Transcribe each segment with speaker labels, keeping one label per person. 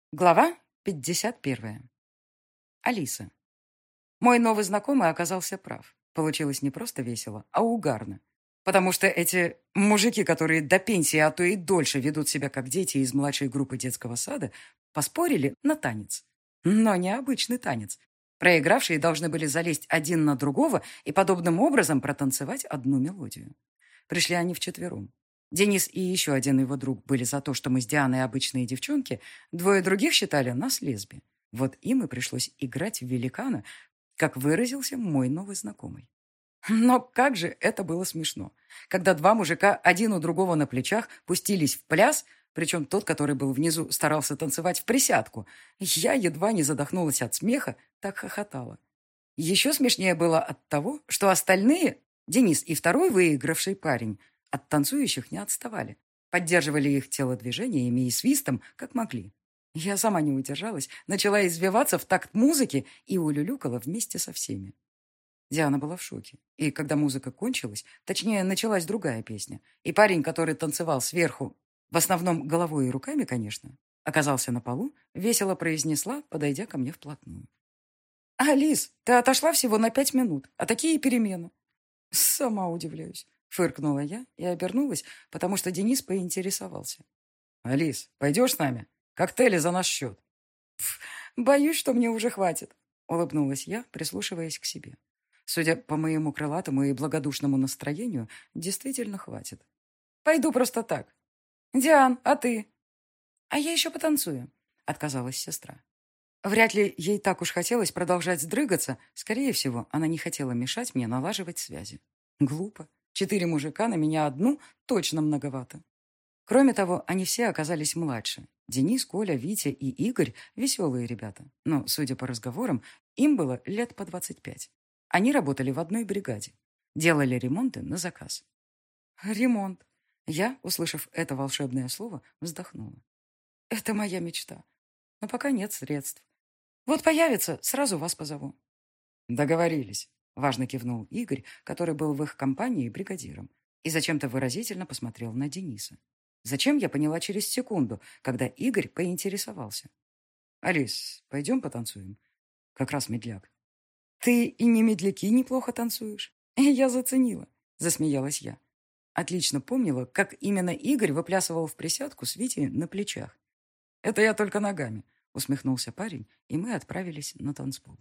Speaker 1: Глава 51. Алиса. Мой новый знакомый оказался прав. Получилось не просто весело, а угарно. Потому что эти мужики, которые до пенсии, а то и дольше ведут себя как дети из младшей группы детского сада, поспорили на танец. Но не обычный танец. Проигравшие должны были залезть один на другого и подобным образом протанцевать одну мелодию. Пришли они вчетвером. Денис и еще один его друг были за то, что мы с Дианой обычные девчонки, двое других считали нас лесби. Вот им и пришлось играть в великана, как выразился мой новый знакомый. Но как же это было смешно, когда два мужика один у другого на плечах пустились в пляс, причем тот, который был внизу, старался танцевать в присядку. Я едва не задохнулась от смеха, так хохотала. Еще смешнее было от того, что остальные, Денис и второй выигравший парень, от танцующих не отставали. Поддерживали их телодвижениями и свистом, как могли. Я сама не удержалась, начала извиваться в такт музыки и улюлюкала вместе со всеми. Диана была в шоке. И когда музыка кончилась, точнее, началась другая песня, и парень, который танцевал сверху, в основном головой и руками, конечно, оказался на полу, весело произнесла, подойдя ко мне вплотную. «Алис, ты отошла всего на 5 минут, а такие перемены». «Сама удивляюсь», — фыркнула я и обернулась, потому что Денис поинтересовался. «Алис, пойдешь с нами? Коктейли за наш счет». «Боюсь, что мне уже хватит», — улыбнулась я, прислушиваясь к себе. Судя по моему крылатому и благодушному настроению, действительно хватит. «Пойду просто так». «Диан, а ты?» «А я еще потанцую», — отказалась сестра. Вряд ли ей так уж хотелось продолжать дрыгаться. Скорее всего, она не хотела мешать мне налаживать связи. Глупо. 4 мужика на меня одну точно многовато. Кроме того, они все оказались младше. Денис, Коля, Витя и Игорь — веселые ребята. Но, судя по разговорам, им было лет по 25. Они работали в одной бригаде. Делали ремонты на заказ. Ремонт. Я, услышав это волшебное слово, вздохнула. Это моя мечта. Но пока нет средств. Вот появится, сразу вас позову. Договорились. Важно кивнул Игорь, который был в их компании бригадиром, и зачем-то выразительно посмотрел на Дениса. Зачем, я поняла через секунду, когда Игорь поинтересовался. «Алис, пойдем потанцуем?» Как раз медляк. «Ты и не медляки неплохо танцуешь». «Я заценила», — засмеялась я. Отлично помнила, как именно Игорь выплясывал в присядку с Витей на плечах. «Это я только ногами», — усмехнулся парень, и мы отправились на танцпол.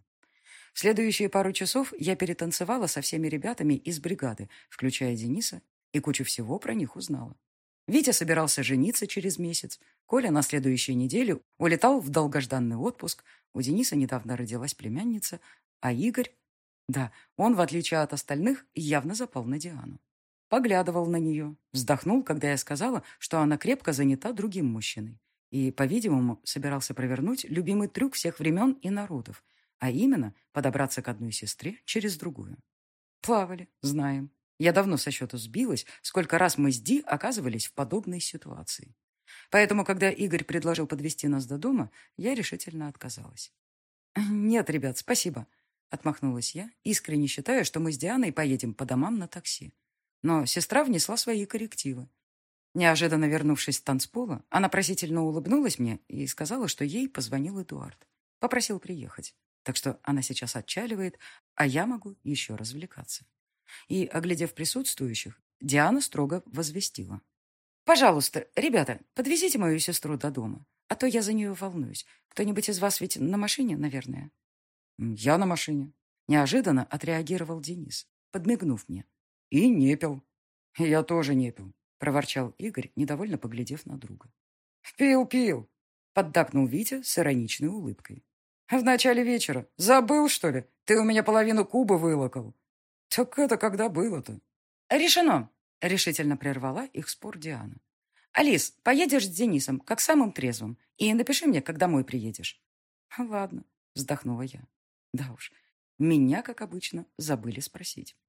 Speaker 1: В следующие пару часов я перетанцевала со всеми ребятами из бригады, включая Дениса, и кучу всего про них узнала. Витя собирался жениться через месяц, Коля на следующей неделе улетал в долгожданный отпуск, у Дениса недавно родилась племянница, а Игорь... Да, он, в отличие от остальных, явно запал на Диану. Поглядывал на нее, вздохнул, когда я сказала, что она крепко занята другим мужчиной, и, по-видимому, собирался провернуть любимый трюк всех времен и народов, а именно подобраться к одной сестре через другую. Плавали, знаем. Я давно со счету сбилась, сколько раз мы с Ди оказывались в подобной ситуации. Поэтому, когда Игорь предложил подвезти нас до дома, я решительно отказалась. «Нет, ребят, спасибо», — отмахнулась я, искренне считая, что мы с Дианой поедем по домам на такси. Но сестра внесла свои коррективы. Неожиданно вернувшись с танцпола, она просительно улыбнулась мне и сказала, что ей позвонил Эдуард. Попросил приехать. Так что она сейчас отчаливает, а я могу еще развлекаться. И, оглядев присутствующих, Диана строго возвестила. «Пожалуйста, ребята, подвезите мою сестру до дома, а то я за нее волнуюсь. Кто-нибудь из вас ведь на машине, наверное?» «Я на машине», — неожиданно отреагировал Денис, подмигнув мне. «И не пил». «Я тоже не пил», — проворчал Игорь, недовольно поглядев на друга. «Пил, пил», — поддакнул Витя с ироничной улыбкой. «В начале вечера. Забыл, что ли? Ты у меня половину куба вылокал». «Так это когда было-то?» «Решено», — решительно прервала их спор Диана. «Алис, поедешь с Денисом, как самым трезвым, и напиши мне, как домой приедешь». «Ладно», — вздохнула я. Да уж, меня, как обычно, забыли спросить.